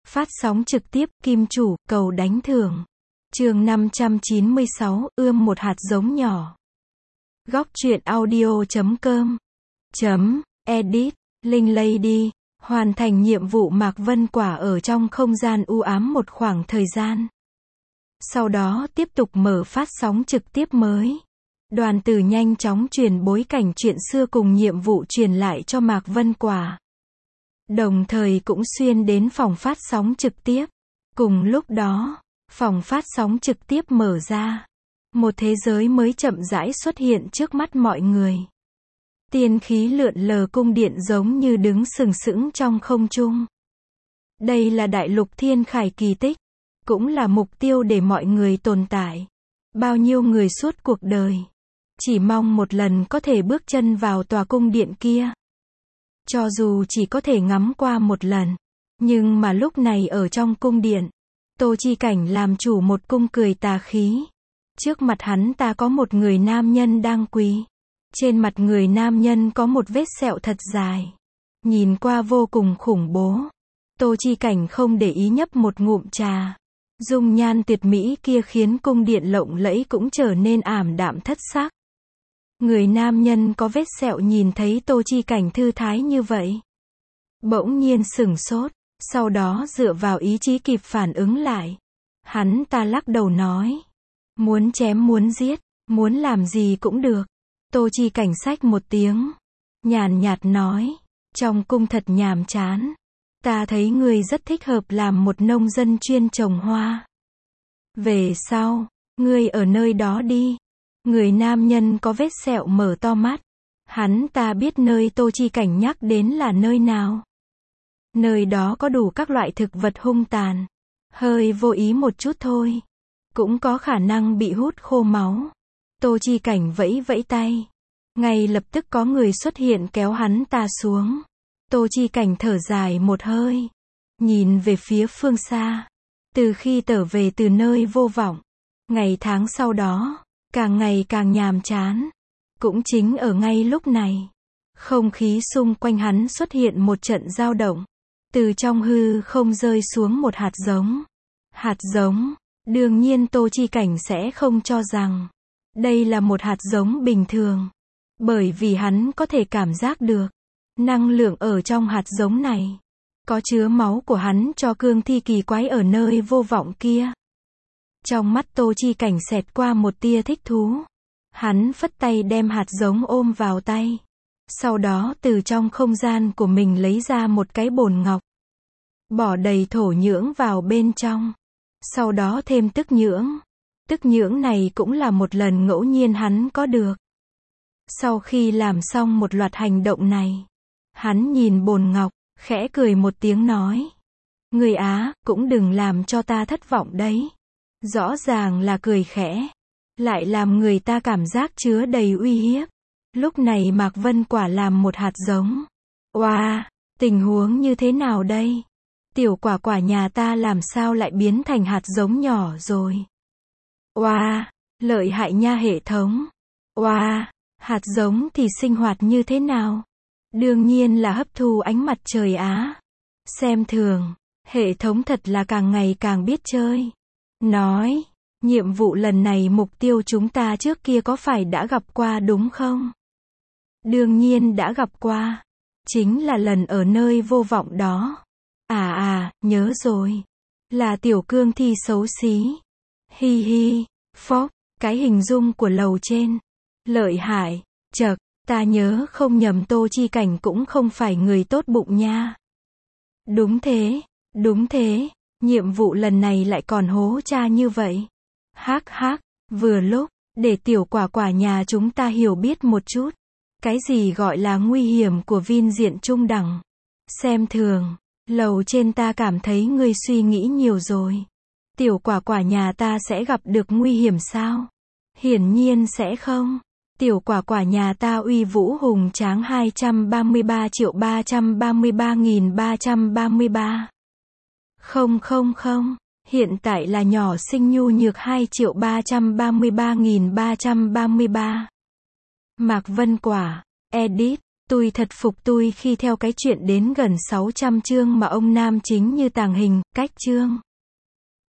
Phát sóng trực tiếp, kim chủ, cầu đánh thưởng. Chương 596, ươm một hạt giống nhỏ. Góc truyện audio.com .edit, Linh Lady, hoàn thành nhiệm vụ Mạc Vân Quả ở trong không gian u ám một khoảng thời gian. Sau đó tiếp tục mở phát sóng trực tiếp mới. Đoàn Tử nhanh chóng truyền bối cảnh chuyện xưa cùng nhiệm vụ truyền lại cho Mạc Vân Quả. Đồng thời cũng xuyên đến phòng phát sóng trực tiếp. Cùng lúc đó, phòng phát sóng trực tiếp mở ra. Một thế giới mới chậm rãi xuất hiện trước mắt mọi người. Tiên khí lượn lờ cung điện giống như đứng sừng sững trong không trung. Đây là đại lục thiên khải kỳ tích, cũng là mục tiêu để mọi người tồn tại. Bao nhiêu người suốt cuộc đời, chỉ mong một lần có thể bước chân vào tòa cung điện kia. Cho dù chỉ có thể ngắm qua một lần, nhưng mà lúc này ở trong cung điện, Tô Chi Cảnh làm chủ một cung cười tà khí. Trước mặt hắn ta có một người nam nhân đang quỳ. Trên mặt người nam nhân có một vết sẹo thật dài. Nhìn qua vô cùng khủng bố. Tô Chi Cảnh không để ý nhấp một ngụm trà. Dung nhan tuyệt mỹ kia khiến cung điện lộng lẫy cũng trở nên ảm đạm thất sắc. Người nam nhân có vết sẹo nhìn thấy Tô Chi Cảnh thư thái như vậy, bỗng nhiên sửng sốt, sau đó dựa vào ý chí kịp phản ứng lại. Hắn ta lắc đầu nói, muốn chém muốn giết, muốn làm gì cũng được. Tô Chi Cảnh xách một tiếng, nhàn nhạt nói, trong cung thật nhàm chán. Ta thấy ngươi rất thích hợp làm một nông dân chuyên trồng hoa. Về sau, ngươi ở nơi đó đi. Người nam nhân có vết sẹo mở to mắt. Hắn ta biết nơi Tô Chi Cảnh nhắc đến là nơi nào. Nơi đó có đủ các loại thực vật hung tàn. Hơi vô ý một chút thôi, cũng có khả năng bị hút khô máu. Tô Chi Cảnh vẫy vẫy tay. Ngay lập tức có người xuất hiện kéo hắn ta xuống. Tô Chi Cảnh thở dài một hơi, nhìn về phía phương xa. Từ khi trở về từ nơi vô vọng, ngày tháng sau đó càng ngày càng nhàm chán. Cũng chính ở ngay lúc này, không khí xung quanh hắn xuất hiện một trận dao động. Từ trong hư không rơi xuống một hạt giống. Hạt giống, đương nhiên Tô Chi Cảnh sẽ không cho rằng đây là một hạt giống bình thường, bởi vì hắn có thể cảm giác được năng lượng ở trong hạt giống này, có chứa máu của hắn cho cương thi kỳ quái ở nơi vô vọng kia. Trong mắt Tô Chi Cảnh xẹt qua một tia thích thú. Hắn phất tay đem hạt giống ôm vào tay. Sau đó từ trong không gian của mình lấy ra một cái bồn ngọc. Bỏ đầy thổ nhưỡng vào bên trong. Sau đó thêm tức nhưỡng. Tức nhưỡng này cũng là một lần ngẫu nhiên hắn có được. Sau khi làm xong một loạt hành động này, hắn nhìn bồn ngọc, khẽ cười một tiếng nói. Người Á, cũng đừng làm cho ta thất vọng đấy. Rõ ràng là cười khẽ, lại làm người ta cảm giác chứa đầy uy hiếp. Lúc này Mạc Vân Quả làm một hạt giống. Oa, tình huống như thế nào đây? Tiểu quả quả nhà ta làm sao lại biến thành hạt giống nhỏ rồi? Oa, lợi hại nha hệ thống. Oa, hạt giống thì sinh hoạt như thế nào? Đương nhiên là hấp thu ánh mặt trời Á. Xem thường, hệ thống thật là càng ngày càng biết chơi. Nói, nhiệm vụ lần này mục tiêu chúng ta trước kia có phải đã gặp qua đúng không? Đương nhiên đã gặp qua. Chính là lần ở nơi vô vọng đó. Nhớ rồi. Là tiểu cương thi xấu xí. Hi hi, phốc, cái hình dung của lầu trên. Lợi hại, chậc, ta nhớ không nhầm Tô Chi Cảnh cũng không phải người tốt bụng nha. Đúng thế. Nhiệm vụ lần này lại còn hố cha như vậy. Hắc hắc, vừa lúc, để tiểu quả quả nhà chúng ta hiểu biết một chút. Cái gì gọi là nguy hiểm của viên diện trung đẳng. Xem thường, lầu trên ta cảm thấy ngươi suy nghĩ nhiều rồi. Tiểu quả quả nhà ta sẽ gặp được nguy hiểm sao? Hiển nhiên sẽ không. Tiểu quả quả nhà ta uy vũ hùng tráng 233.333.333. Không, hiện tại là nhỏ xinh nhu nhược 2.333.333. Mạc Vân Quả, edit, Tui thật phục tui khi theo cái chuyện đến gần 600 chương mà ông nam chính như tàng hình, cách chương.